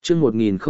chương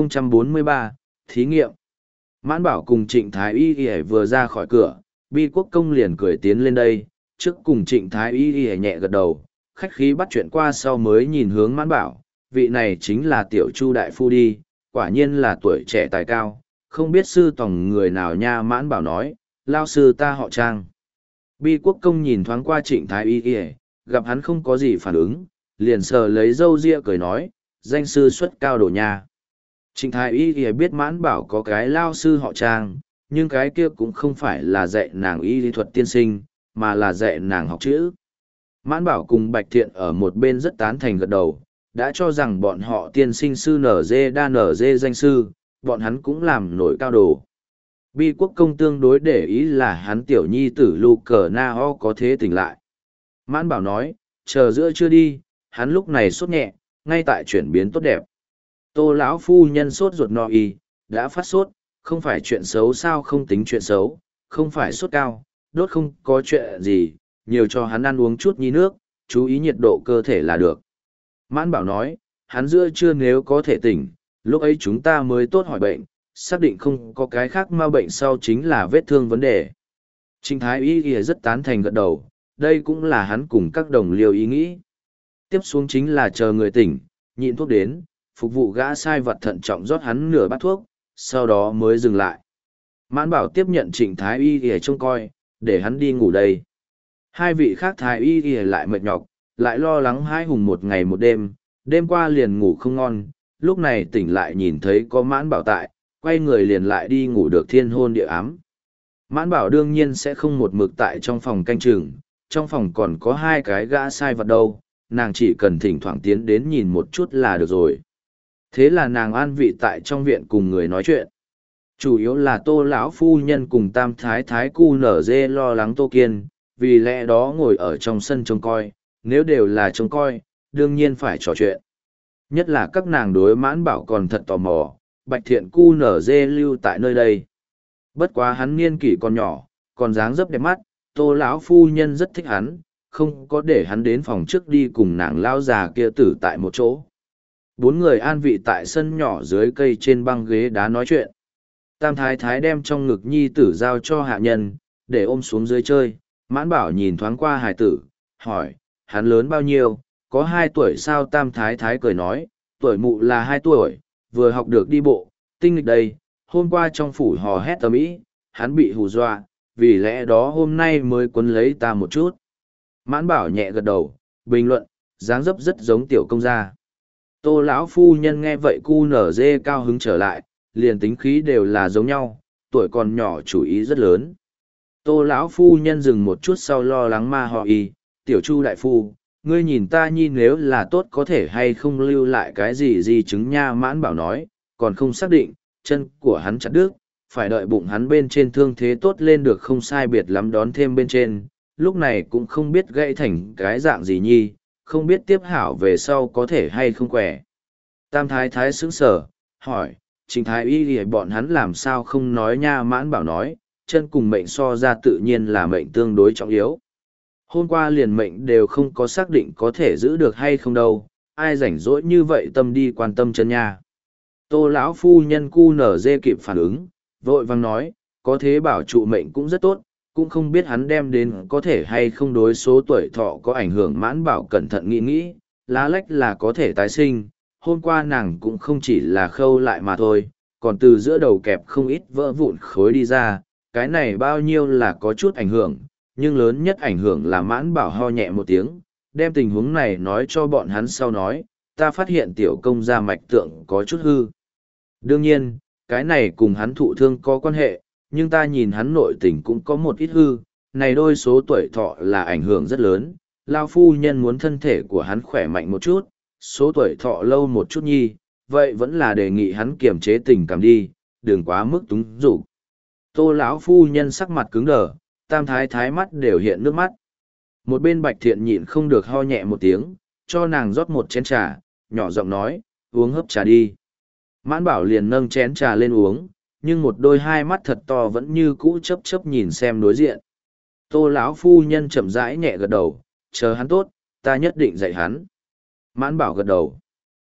1043, thí nghiệm. Mãn Bảo cùng Trịnh Thái Y vừa ra khỏi cửa, Bi Quốc Công liền cười tiến lên đây, trước cùng Trịnh Thái Y nhẹ gật đầu, khách khí bắt chuyện qua sau mới nhìn hướng Mãn Bảo, vị này chính là Tiểu Chu đại phu đi, quả nhiên là tuổi trẻ tài cao, không biết sư tòng người nào nha. Mãn Bảo nói, lao sư ta họ Trang. Bi Quốc Công nhìn thoáng qua Trịnh Thái Y, gặp hắn không có gì phản ứng, liền sờ lấy râu ria cười nói, danh sư xuất cao đồ nha. Trịnh Thái Y biết Mãn Bảo có cái lao sư họ Trang, nhưng cái kia cũng không phải là dạy nàng y lý thuật tiên sinh, mà là dạy nàng học chữ. Mãn Bảo cùng Bạch Thiện ở một bên rất tán thành gật đầu, đã cho rằng bọn họ tiên sinh sư nở dê đa nở dê danh sư, bọn hắn cũng làm nổi cao đồ. Bi Quốc Công tương đối để ý là hắn tiểu nhi tử Lu Cờ Na Ho có thế tỉnh lại. Mãn Bảo nói, chờ giữa chưa đi, hắn lúc này sốt nhẹ, ngay tại chuyển biến tốt đẹp. Tô lão phu nhân sốt ruột no y, đã phát sốt, không phải chuyện xấu sao không tính chuyện xấu, không phải sốt cao, đốt không có chuyện gì, nhiều cho hắn ăn uống chút nhi nước, chú ý nhiệt độ cơ thể là được. Mãn Bảo nói, hắn giữa trưa nếu có thể tỉnh, lúc ấy chúng ta mới tốt hỏi bệnh, xác định không có cái khác ma bệnh sau chính là vết thương vấn đề. Trịnh Thái Y rất tán thành gật đầu, đây cũng là hắn cùng các đồng liêu ý nghĩ. Tiếp xuống chính là chờ người tỉnh, nhịn thuốc đến, phục vụ gã sai vật thận trọng rót hắn nửa bát thuốc, sau đó mới dừng lại. Mãn Bảo tiếp nhận Trịnh Thái Y trông coi, để hắn đi ngủ đây. Hai vị khác Thái Y lại mệt nhọc, lại lo lắng hai hùng một ngày một đêm, đêm qua liền ngủ không ngon, lúc này tỉnh lại nhìn thấy có Mãn Bảo tại, quay người liền lại đi ngủ được thiên hôn địa ám. Mãn Bảo đương nhiên sẽ không một mực tại trong phòng canh chừng, trong phòng còn có hai cái gã sai vật đâu, nàng chỉ cần thỉnh thoảng tiến đến nhìn một chút là được rồi. Thế là nàng an vị tại trong viện cùng người nói chuyện. Chủ yếu là Tô lão phu nhân cùng Tam Thái Thái Cu Nở Dê lo lắng Tô Kiên, vì lẽ đó ngồi ở trong sân trông coi, nếu đều là trông coi, đương nhiên phải trò chuyện. Nhất là các nàng đối Mãn Bảo còn thật tò mò, Bạch Thiện Cu Nở Dê lưu tại nơi đây. Bất quá hắn niên kỷ còn nhỏ, còn dáng dấp đẹp mắt, Tô lão phu nhân rất thích hắn, không có để hắn đến phòng trước đi cùng nàng lao già kia tử tại một chỗ. Bốn người an vị tại sân nhỏ dưới cây trên băng ghế đá nói chuyện. Tam Thái Thái đem trong ngực nhi tử giao cho hạ nhân, để ôm xuống dưới chơi. Mãn Bảo nhìn thoáng qua hài tử, hỏi, hắn lớn bao nhiêu, có 2 tuổi sao? Tam Thái Thái cười nói, tuổi mụ là 2 tuổi, vừa học được đi bộ, tinh nghịch đây, hôm qua trong phủ hò hét tầm ý, hắn bị hù dọa, vì lẽ đó hôm nay mới quấn lấy ta một chút. Mãn Bảo nhẹ gật đầu, bình luận, dáng dấp rất giống tiểu công gia. Tô lão phu nhân nghe vậy Cu Nở Dê cao hứng trở lại, liền tính khí đều là giống nhau, tuổi còn nhỏ chủ ý rất lớn. Tô lão phu nhân dừng một chút sau lo lắng ma họ y, tiểu Chu đại phu, ngươi nhìn ta nhi nếu là tốt có thể hay không lưu lại cái gì di chứng nha. Mãn Bảo nói, còn không xác định, chân của hắn chặt đứt, phải đợi bụng hắn bên trên thương thế tốt lên được không sai biệt lắm đón thêm bên trên, lúc này cũng không biết gãy thành cái dạng gì nhi, không biết tiếp hảo về sau có thể hay không khỏe. Tam Thái Thái sững sờ, hỏi, Trịnh Thái Y bọn hắn làm sao không nói nha. Mãn Bảo nói, chân cùng mệnh so ra tự nhiên là mệnh tương đối trọng yếu. Hôm qua liền mệnh đều không có xác định có thể giữ được hay không đâu, ai rảnh rỗi như vậy tâm đi quan tâm chân nha. Tô lão phu nhân Cu Nở Dê kịp phản ứng, vội vang nói, có thế bảo trụ mệnh cũng rất tốt, cũng không biết hắn đem đến có thể hay không đối số tuổi thọ có ảnh hưởng. Mãn Bảo cẩn thận nghĩ, lá lách là có thể tái sinh, hôm qua nàng cũng không chỉ là khâu lại mà thôi, còn từ giữa đầu kẹp không ít vỡ vụn khối đi ra, cái này bao nhiêu là có chút ảnh hưởng, nhưng lớn nhất ảnh hưởng là Mãn Bảo ho nhẹ một tiếng, đem tình huống này nói cho bọn hắn sau nói, ta phát hiện tiểu công gia mạch tượng có chút hư. Đương nhiên, cái này cùng hắn thụ thương có quan hệ, nhưng ta nhìn hắn nội tình cũng có một ít hư, này đôi số tuổi thọ là ảnh hưởng rất lớn, lao phu nhân muốn thân thể của hắn khỏe mạnh một chút, số tuổi thọ lâu một chút nhi, vậy vẫn là đề nghị hắn kiềm chế tình cảm đi, đừng quá mức túng dục. Tô lão phu nhân sắc mặt cứng đờ, Tam Thái Thái mắt đều hiện nước mắt. Một bên Bạch Thiện nhịn không được ho nhẹ một tiếng, cho nàng rót một chén trà, nhỏ giọng nói, uống hớp trà đi. Mãn Bảo liền nâng chén trà lên uống, nhưng một đôi hai mắt thật to vẫn như cũ chớp chớp nhìn xem đối diện. Tô lão phu nhân chậm rãi nhẹ gật đầu, chờ hắn tốt, ta nhất định dạy hắn. Mãn Bảo gật đầu.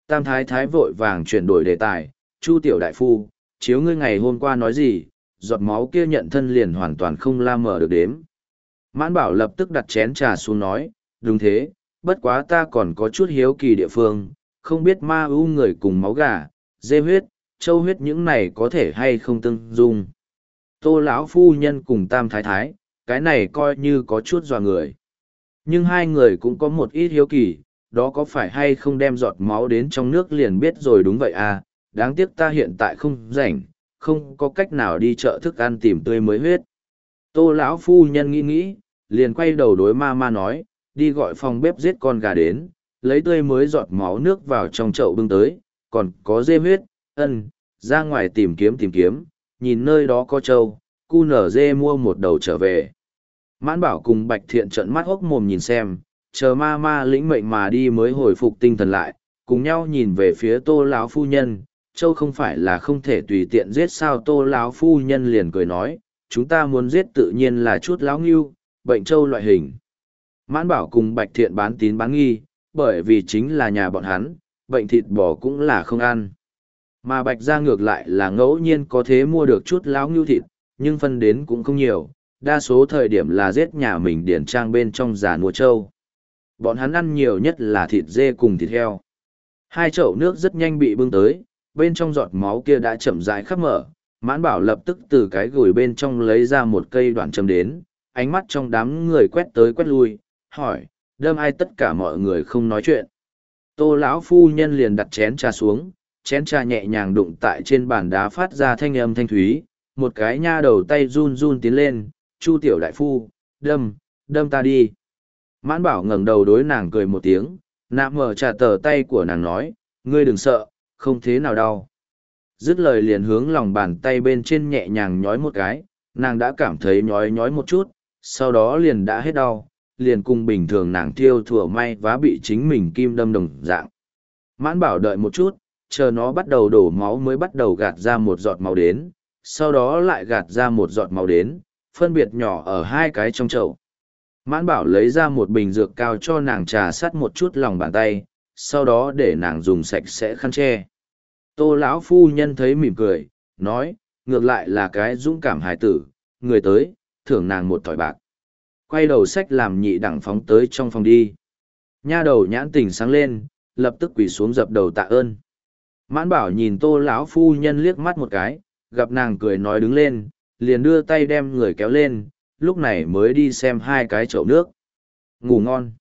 Tam thái thái vội vàng chuyển đổi đề tài, Chu tiểu đại phu, chiếu ngươi ngày hôm qua nói gì, giọt máu kia nhận thân liền hoàn toàn không la mở được đếm. Mãn bảo lập tức đặt chén trà xuống nói, đúng thế, bất quá ta còn có chút hiếu kỳ địa phương, không biết ma ưu người cùng máu gà, dê huyết, trâu huyết những này có thể hay không tương dung. Tô lão phu nhân cùng Tam thái thái, cái này coi như có chút dọa người. Nhưng hai người cũng có một ít hiếu kỳ, đó có phải hay không đem giọt máu đến trong nước liền biết rồi, đúng vậy à, đáng tiếc ta hiện tại không rảnh, không có cách nào đi chợ thức ăn tìm tươi mới huyết. Tô lão phu nhân nghĩ nghĩ, liền quay đầu đối ma ma nói, đi gọi phòng bếp giết con gà đến, lấy tươi mới giọt máu nước vào trong chậu bưng tới, còn có dê huyết, ra ngoài tìm kiếm, nhìn nơi đó có trâu, cu nở dê mua một đầu trở về. Mãn bảo cùng Bạch Thiện trợn mắt hốc mồm nhìn xem, chờ ma ma lĩnh mệnh mà đi mới hồi phục tinh thần lại, cùng nhau nhìn về phía Tô lão phu nhân, châu không phải là không thể tùy tiện giết sao. Tô lão phu nhân liền cười nói, chúng ta muốn giết tự nhiên là chút lão ngưu, bệnh châu loại hình. Mãn bảo cùng Bạch Thiện bán tín bán nghi, bởi vì chính là nhà bọn hắn, bệnh thịt bò cũng là không ăn. Mà Bạch gia ngược lại là ngẫu nhiên có thế mua được chút lão ngưu thịt, nhưng phân đến cũng không nhiều, đa số thời điểm là giết nhà mình điển trang bên trong già nua trâu. Bọn hắn ăn nhiều nhất là thịt dê cùng thịt heo. Hai chậu nước rất nhanh bị bưng tới, bên trong giọt máu kia đã chậm rãi khắp mở. Mãn bảo lập tức từ cái gùi bên trong lấy ra một cây đoạn châm đến, ánh mắt trong đám người quét tới quét lui, hỏi, đâm ai? Tất cả mọi người không nói chuyện. Tô lão phu nhân liền đặt chén trà xuống, chén trà nhẹ nhàng đụng tại trên bàn đá phát ra thanh âm thanh thúy, một cái nha đầu tay run run tiến lên, Chu tiểu đại phu, đâm ta đi. Mãn bảo ngẩng đầu đối nàng cười một tiếng, nạm mở trà tờ tay của nàng nói, ngươi đừng sợ, không thế nào đau. Dứt lời liền hướng lòng bàn tay bên trên nhẹ nhàng nhói một cái, nàng đã cảm thấy nhói nhói một chút, sau đó liền đã hết đau, liền cùng bình thường nàng thiêu thủa may vá bị chính mình kim đâm đồng dạng. Mãn bảo đợi một chút, chờ nó bắt đầu đổ máu mới bắt đầu gạt ra một giọt máu đến, sau đó lại gạt ra một giọt máu đến, phân biệt nhỏ ở hai cái trong chậu. Mãn bảo lấy ra một bình dược cao cho nàng trà sát một chút lòng bàn tay, sau đó để nàng dùng sạch sẽ khăn che. Tô lão phu nhân thấy mỉm cười, nói, ngược lại là cái dũng cảm hài tử, người tới, thưởng nàng một thỏi bạc. Quay đầu sách làm nhị đẳng phóng tới trong phòng đi. Nha đầu nhãn tình sáng lên, lập tức quỳ xuống dập đầu tạ ơn. Mãn bảo nhìn Tô lão phu nhân liếc mắt một cái, gặp nàng cười nói đứng lên, liền đưa tay đem người kéo lên, lúc này mới đi xem hai cái chậu nước. Ngủ ngon.